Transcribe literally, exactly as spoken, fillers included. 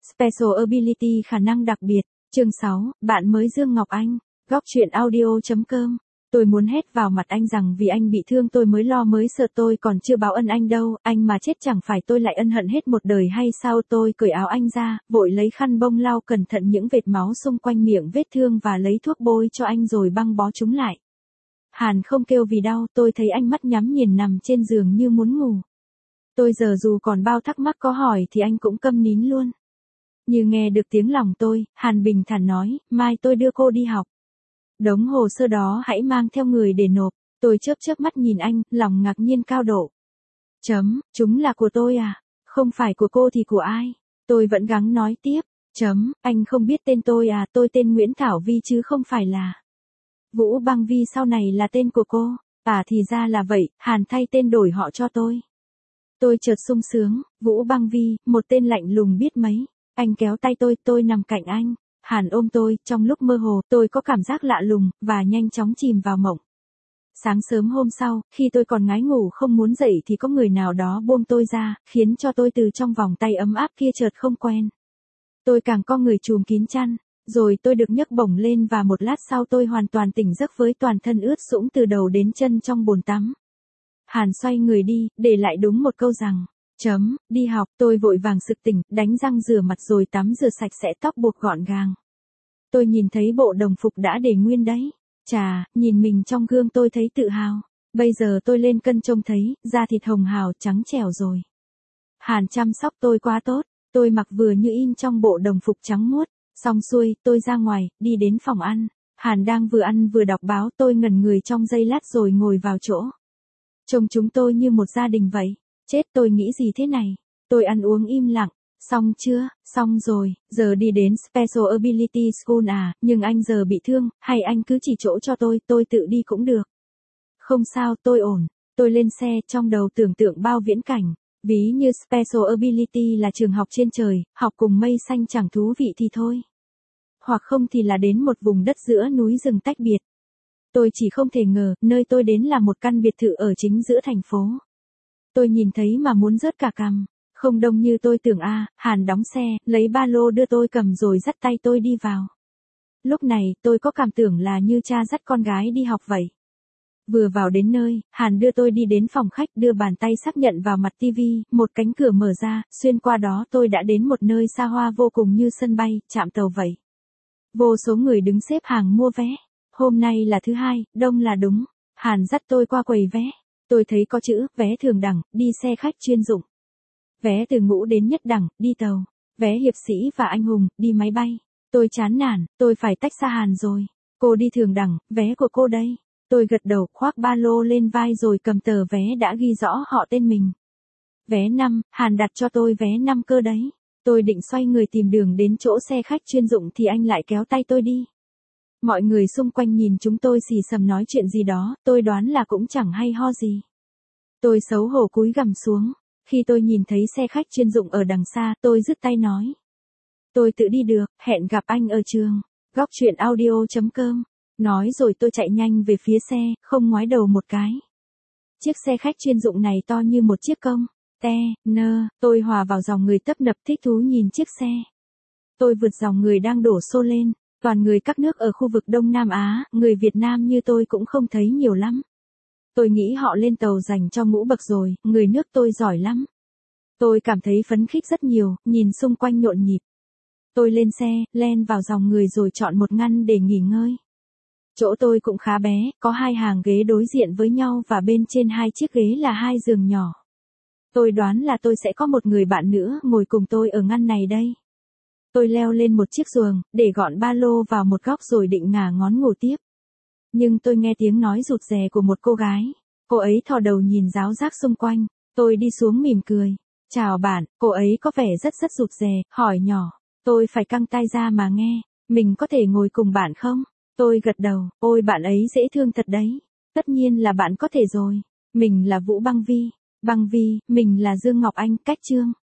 Special Ability khả năng đặc biệt. Chương sáu, bạn mới Dương Ngọc Anh. Góc truyện audio.com. Tôi muốn hét vào mặt anh rằng vì anh bị thương tôi mới lo mới sợ, tôi còn chưa báo ân anh đâu, anh mà chết chẳng phải tôi lại ân hận hết một đời hay sao? Tôi cởi áo anh ra, vội lấy khăn bông lau cẩn thận những vệt máu xung quanh miệng vết thương và lấy thuốc bôi cho anh rồi băng bó chúng lại. Hàn không kêu vì đau, tôi thấy anh mắt nhắm nghiền nằm trên giường như muốn ngủ. Tôi giờ dù còn bao thắc mắc có hỏi thì anh cũng câm nín luôn. Như nghe được tiếng lòng tôi, Hàn bình thản nói, mai tôi đưa cô đi học. Đống hồ sơ đó hãy mang theo người để nộp. Tôi chớp chớp mắt nhìn anh, lòng ngạc nhiên cao độ. Chấm, chúng là của tôi à? Không phải của cô thì của ai? Tôi vẫn gắng nói tiếp. Chấm, anh không biết tên tôi à? Tôi tên Nguyễn Thảo Vi chứ không phải là Vũ Băng Vi, sau này là tên của cô. À thì ra là vậy, Hàn thay tên đổi họ cho tôi. Tôi chợt sung sướng, Vũ Băng Vi, một tên lạnh lùng biết mấy. Anh kéo tay tôi, tôi nằm cạnh anh. Hàn ôm tôi, trong lúc mơ hồ, tôi có cảm giác lạ lùng, và nhanh chóng chìm vào mộng. Sáng sớm hôm sau, khi tôi còn ngái ngủ không muốn dậy thì có người nào đó buông tôi ra, khiến cho tôi từ trong vòng tay ấm áp kia chợt không quen. Tôi càng co người trùm kín chăn, rồi tôi được nhấc bổng lên và một lát sau tôi hoàn toàn tỉnh giấc với toàn thân ướt sũng từ đầu đến chân trong bồn tắm. Hàn xoay người đi, để lại đúng một câu rằng, chấm, đi học. Tôi vội vàng sực tỉnh, đánh răng rửa mặt rồi tắm rửa sạch sẽ, tóc buộc gọn gàng. Tôi nhìn thấy bộ đồng phục đã để nguyên đấy. Chà, nhìn mình trong gương tôi thấy tự hào. Bây giờ tôi lên cân trông thấy, da thịt hồng hào trắng trẻo rồi. Hàn chăm sóc tôi quá tốt, tôi mặc vừa như in trong bộ đồng phục trắng muốt. Xong xuôi, tôi ra ngoài, đi đến phòng ăn. Hàn đang vừa ăn vừa đọc báo, tôi ngẩn người trong giây lát rồi ngồi vào chỗ. Trông chúng tôi như một gia đình vậy. Chết, tôi nghĩ gì thế này? Tôi ăn uống im lặng. Xong chưa? Xong rồi, giờ đi đến Special Ability School à, nhưng anh giờ bị thương, hay anh cứ chỉ chỗ cho tôi, tôi tự đi cũng được. Không sao, tôi ổn. Tôi lên xe, trong đầu tưởng tượng bao viễn cảnh. Ví như Special Ability là trường học trên trời, học cùng mây xanh chẳng thú vị thì thôi. Hoặc không thì là đến một vùng đất giữa núi rừng tách biệt. Tôi chỉ không thể ngờ, nơi tôi đến là một căn biệt thự ở chính giữa thành phố. Tôi nhìn thấy mà muốn rớt cả cằm. Không đông như tôi tưởng a. À, Hàn đóng xe, lấy ba lô đưa tôi cầm rồi dắt tay tôi đi vào. Lúc này, tôi có cảm tưởng là như cha dắt con gái đi học vậy. Vừa vào đến nơi, Hàn đưa tôi đi đến phòng khách, đưa bàn tay xác nhận vào mặt tivi, một cánh cửa mở ra, xuyên qua đó tôi đã đến một nơi xa hoa vô cùng như sân bay, trạm tàu vậy. Vô số người đứng xếp hàng mua vé. Hôm nay là thứ hai, đông là đúng. Hàn dắt tôi qua quầy vé. Tôi thấy có chữ, vé thường đẳng, đi xe khách chuyên dụng. Vé từ ngũ đến nhất đẳng, đi tàu. Vé hiệp sĩ và anh hùng, đi máy bay. Tôi chán nản, tôi phải tách xa Hàn rồi. Cô đi thường đẳng, vé của cô đây. Tôi gật đầu, khoác ba lô lên vai rồi cầm tờ vé đã ghi rõ họ tên mình. Vé năm, Hàn đặt cho tôi vé năm cơ đấy. Tôi định xoay người tìm đường đến chỗ xe khách chuyên dụng thì anh lại kéo tay tôi đi. Mọi người xung quanh nhìn chúng tôi xì xầm nói chuyện gì đó, tôi đoán là cũng chẳng hay ho gì. Tôi xấu hổ cúi gằm xuống. Khi tôi nhìn thấy xe khách chuyên dụng ở đằng xa, tôi dứt tay nói. Tôi tự đi được, hẹn gặp anh ở trường. Góc truyện audio.com. Nói rồi tôi chạy nhanh về phía xe, không ngoái đầu một cái. Chiếc xe khách chuyên dụng này to như một chiếc công. Te, nơ, tôi hòa vào dòng người tấp nập thích thú nhìn chiếc xe. Tôi vượt dòng người đang đổ xô lên, toàn người các nước ở khu vực Đông Nam Á, người Việt Nam như tôi cũng không thấy nhiều lắm. Tôi nghĩ họ lên tàu dành cho ngũ bậc rồi, người nước tôi giỏi lắm. Tôi cảm thấy phấn khích rất nhiều, nhìn xung quanh nhộn nhịp. Tôi lên xe, len vào dòng người rồi chọn một ngăn để nghỉ ngơi. Chỗ tôi cũng khá bé, có hai hàng ghế đối diện với nhau và bên trên hai chiếc ghế là hai giường nhỏ. Tôi đoán là tôi sẽ có một người bạn nữa ngồi cùng tôi ở ngăn này đây. Tôi leo lên một chiếc giường, để gọn ba lô vào một góc rồi định ngả ngón ngủ tiếp. Nhưng tôi nghe tiếng nói rụt rè của một cô gái. Cô ấy thò đầu nhìn ráo rác xung quanh. Tôi đi xuống mỉm cười. Chào bạn, cô ấy có vẻ rất rất rụt rè, hỏi nhỏ. Tôi phải căng tai ra mà nghe. Mình có thể ngồi cùng bạn không? Tôi gật đầu, ôi bạn ấy dễ thương thật đấy. Tất nhiên là bạn có thể rồi. Mình là Vũ Băng Vi. Băng Vi, mình là Dương Ngọc Anh, cách chương.